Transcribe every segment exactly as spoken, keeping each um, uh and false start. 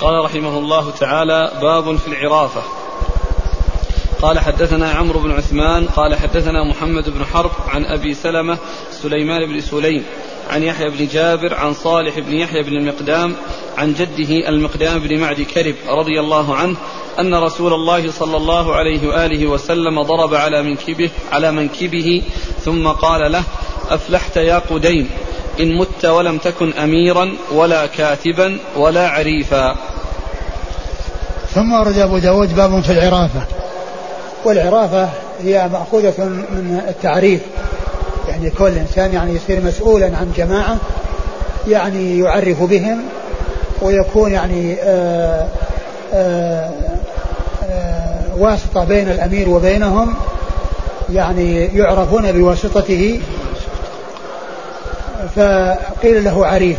قال رحمه الله تعالى: باب في العرافة. قال حدثنا عمرو بن عثمان قال حدثنا محمد بن حرب عن أبي سلمة سليمان بن سليم عن يحيى بن جابر عن صالح بن يحيى بن المقدام عن جده المقدام بن معد كرب رضي الله عنه أن رسول الله صلى الله عليه وآله وسلم ضرب على منكبه, على منكبه ثم قال له: أفلحت يا قديم إن مت ولم تكن أميرا ولا كاتبا ولا عريفا. ثم ورد أبو داود باب في العرافة. والعرافة هي مأخوذة من التعريف، يعني كل إنسان يعني يصير مسؤولا عن جماعة يعني يعرف بهم ويكون يعني آآ آآ آآ واسطة بين الأمير وبينهم، يعني يعرفون بواسطته، فقيل له عريف،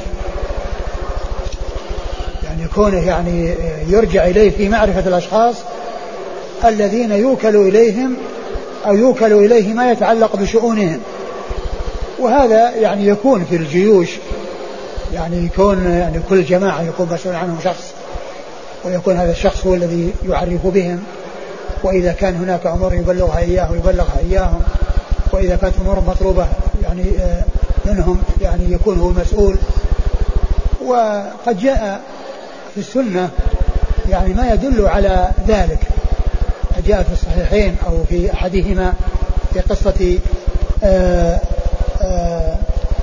يعني كونه يعني يرجع إليه في معرفة الأشخاص الذين يوكل إليهم أو يوكل إليه ما يتعلق بشؤونهم. وهذا يعني يكون في الجيوش، يعني يكون يعني كل جماعة يكون مسؤول عنهم شخص، ويكون هذا الشخص هو الذي يعرف بهم، وإذا كان هناك أمور يبلغها إياه ويبلغها إياهم، وإذا كانت أمور مطلوبة يعني منهم يعني يكون هو مسؤول. وقد جاء في السنة يعني ما يدل على ذلك، جاء في الصحيحين أو في أحدهما في قصة آآ آآ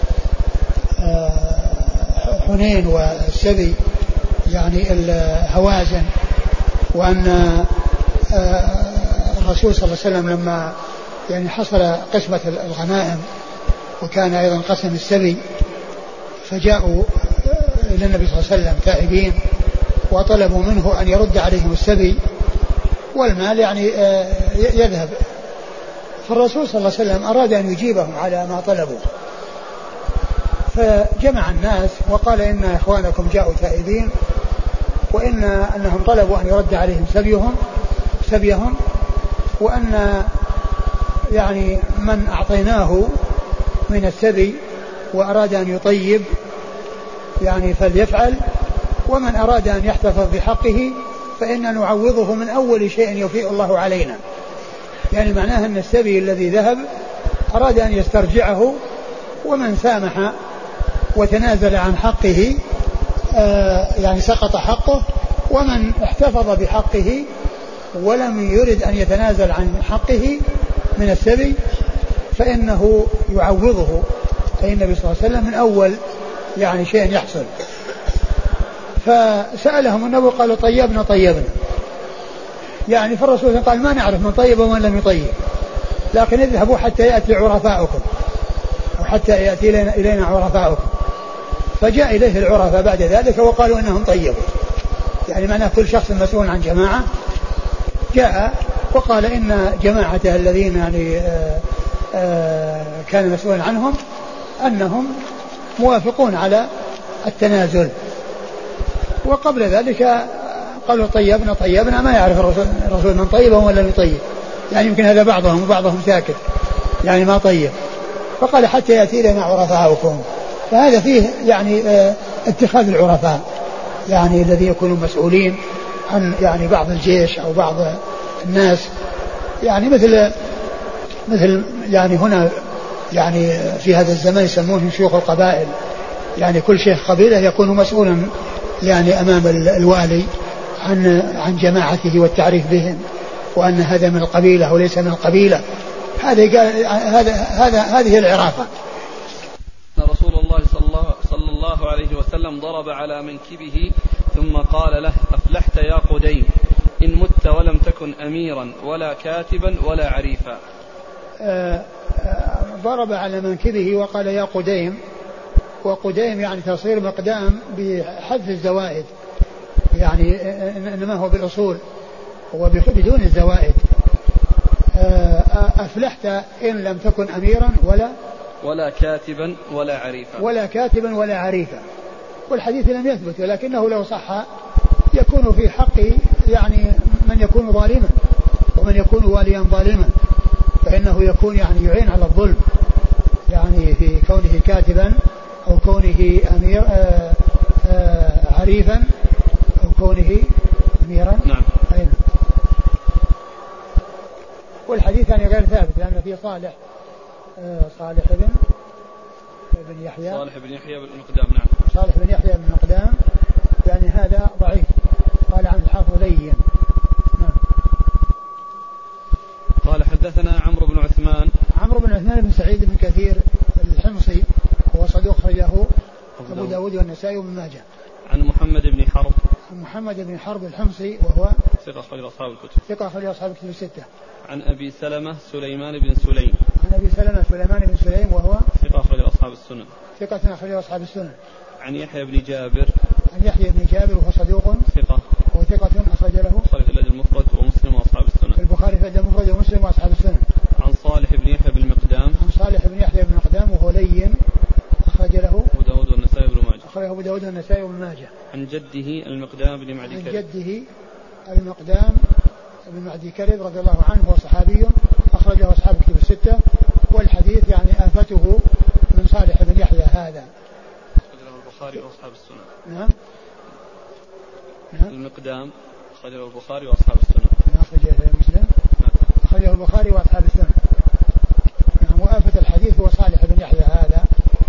آآ حنين والسبي يعني الهوازن، وأن الرسول صلى الله عليه وسلم لما يعني حصل قسمة الغنائم وكان أيضا قسم السبي، فجاءوا إلى النبي صلى الله عليه وسلم تائبين وطلبوا منه أن يرد عليهم السبي والمال يعني يذهب. فالرسول صلى الله عليه وسلم أراد أن يجيبهم على ما طلبوا، فجمع الناس وقال: إن إخوانكم جاءوا تائبين، وإن أنهم طلبوا أن يرد عليهم سبيهم سبيهم وأن يعني من أعطيناه من السبي وأراد أن يطيب يعني فليفعل، ومن أراد أن يحتفظ بحقه فإن نعوضه من أول شيء يفيء الله علينا. يعني معناه أن السبي الذي ذهب أراد أن يسترجعه، ومن سامح وتنازل عن حقه آه يعني سقط حقه، ومن احتفظ بحقه ولم يرد أن يتنازل عن حقه من السبي فإنه يعوضه أي النبي صلى الله عليه وسلم من أول يعني شيء يحصل. فسألهم النبي قالوا: طيبنا طيبنا، يعني فالرسول قال: ما نعرف من طيب ومن لم يطيب، لكن اذهبوا حتى يأتي عرفاؤكم أو حتى يأتي إلينا, إلينا عرفاؤكم. فجاء إليه العرفاء بعد ذلك وقالوا إنهم طيبوا، يعني معناه كل شخص مسؤول عن جماعة جاء وقال إن جماعته الذين يعني آآ آآ كان مسؤول عنهم أنهم موافقون على التنازل. وقبل ذلك قالوا: طيبنا طيبنا، ما يعرف الرسول من طيب ولا من يطيب، يعني يمكن هذا بعضهم وبعضهم ساكت يعني ما طيب. فقال: حتى يأتي لنا عرفاؤكم. فهذا فيه يعني اتخاذ العرفاء، يعني الذي يكونوا مسؤولين عن يعني بعض الجيش أو بعض الناس، يعني مثل مثل يعني هنا يعني في هذا الزمان يسمونه شيوخ القبائل، يعني كل شيخ قبيلة يكون مسؤولا يعني أمام الوالي عن عن جماعته والتعريف بهم، وأن هذا من القبيلة وليس من القبيلة. هذا هذا هذا هذه العرافة. رسول الله صلى الله صلى الله عليه وسلم ضرب على منكبه ثم قال له: أفلحت يا قديم إن مت ولم تكن أميرا ولا كاتبا ولا عريفا. آه آه ضرب على منكبه وقال: يا قديم. وقديم يعني تصير مقدام بحذف الزوائد، يعني إنما هو بالأصول وبدون الزوائد. آه أفلحت إن لم تكن أميرا ولا ولا كاتبا ولا عريفا ولا كاتبا ولا عريفا. والحديث لم يثبت، ولكنه لو صح يكون في حقه يعني من يكون ظالما ومن يكون واليا ظالما، فإنه يكون يعني يعين على الظلم، يعني في كونه كاتبا أو كونه أمير آآ آآ عريفا أو كونه أميرا. نعم. أين. والحديث يعني غير ثابت لأن فيه صالح صالح بن بن يحيى صالح بن يحيى بن المقدام. نعم. صالح بن يحيى بن المقدام يعني هذا ضعيف. قال عن الحافظ لين. نعم. قال حدثنا عمرو بن عثمان. عمرو بن عثمان بن سعيد بن كثير الحمصي وهو صدوق أخرجه أبو داود والنسائي وابن ماجه. عن محمد بن حرب. عن محمد بن حرب الحمصي وهو ثقة أخرج أصحاب الكتب. ثقة أخرج أصحاب الكتب الستة. عن أبي سلمة سليمان بن سليم. عن أبي سلمة سليمان بن سليم وهو ثقة أخرج أصحاب السنن. ثقة أخرج أصحاب السنن. عن يحيى بن جابر. عن يحيى بن جابر وهو صدوق ثقة وثقة أخرج له البخاري في الأدب المفرد ومسلم وأصحاب السنن. البخاري في الأدب المفرد ومسلم وأصحاب السنن. عن صالح بن يحيى بن المقدام. عن صالح بن يحيى بن المقدام وهو لين أخرج له أبو داود والنسائي بن ماجه. أخرجه أبو داود والنسائي وابن ماجه. عن جده المقدام بن معدي كرب. عن جده المقدام بن معدي كرب رضي الله عنه وهو صحابي أخرجه أصحاب الكتب الستة. والحديث يعني آفته من صالح بن يحيى هذا. أخرجه البخاري وأصحاب السنن. نعم. نعم. المقدام أخرجه البخاري وأصحاب السنن. أخرجه مسلم. أخرجه البخاري وأصحاب السنن. نعم. وآفة الحديث هو صالح بن يحيى هذا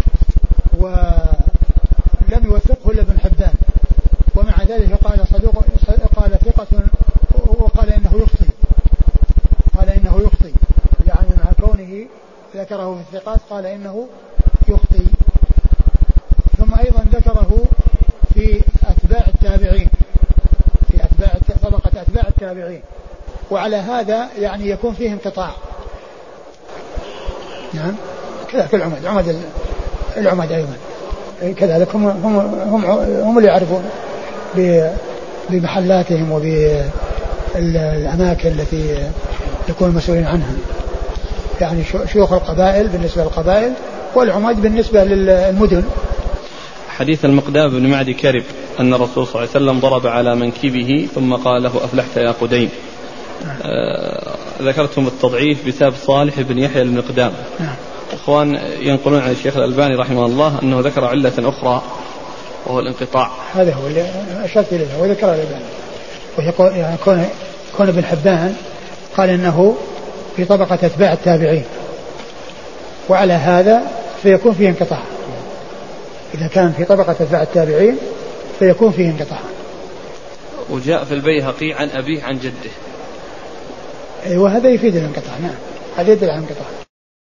ولم يوثقه إلا ابن حبان ومع ذلك قال صدوق قال ثقة وقال إنه يخطئ. قال إنه يخطئ يعني مع كونه ذكره في الثقات قال إنه يخطئ. ثم أيضا ذكره في أتباع التابعين في أتباع طبقة أتباع التابعين وعلى هذا يعني يكون فيه انقطاع. نعم. كذا في العمد عمد العمد أيضا كذلك هم هم هم, هم اللي يعرفون بمحلاتهم وبالأماكن التي يكون مسؤولين عنها يعني شيوخ القبائل بالنسبة للقبائل والعمد بالنسبة للمدن. حديث المقدام بن معدي كرب أن الرسول صلى الله عليه وسلم ضرب على منكبه ثم قال له أفلحت يا قديم. آه ذكرتم التضعيف بسبب صالح بن يحيى المقدام. نعم. إخوان ينقلون عن الشيخ الألباني رحمه الله أنه ذكر علة أخرى وهو الانقطاع. هذا هو اللي أشرت إليه وذكر الألباني ويقول يعني كون كون ابن حبان قال إنه في طبقة أتباع التابعين وعلى هذا فيكون فيه انقطاع. إذا كان في طبقة أتباع التابعين فيكون فيه انقطاع. وجاء في البيهقي عن أبيه عن جده. وهذا يفيد الانقطاع. نعم هذا يدل على الانقطاع.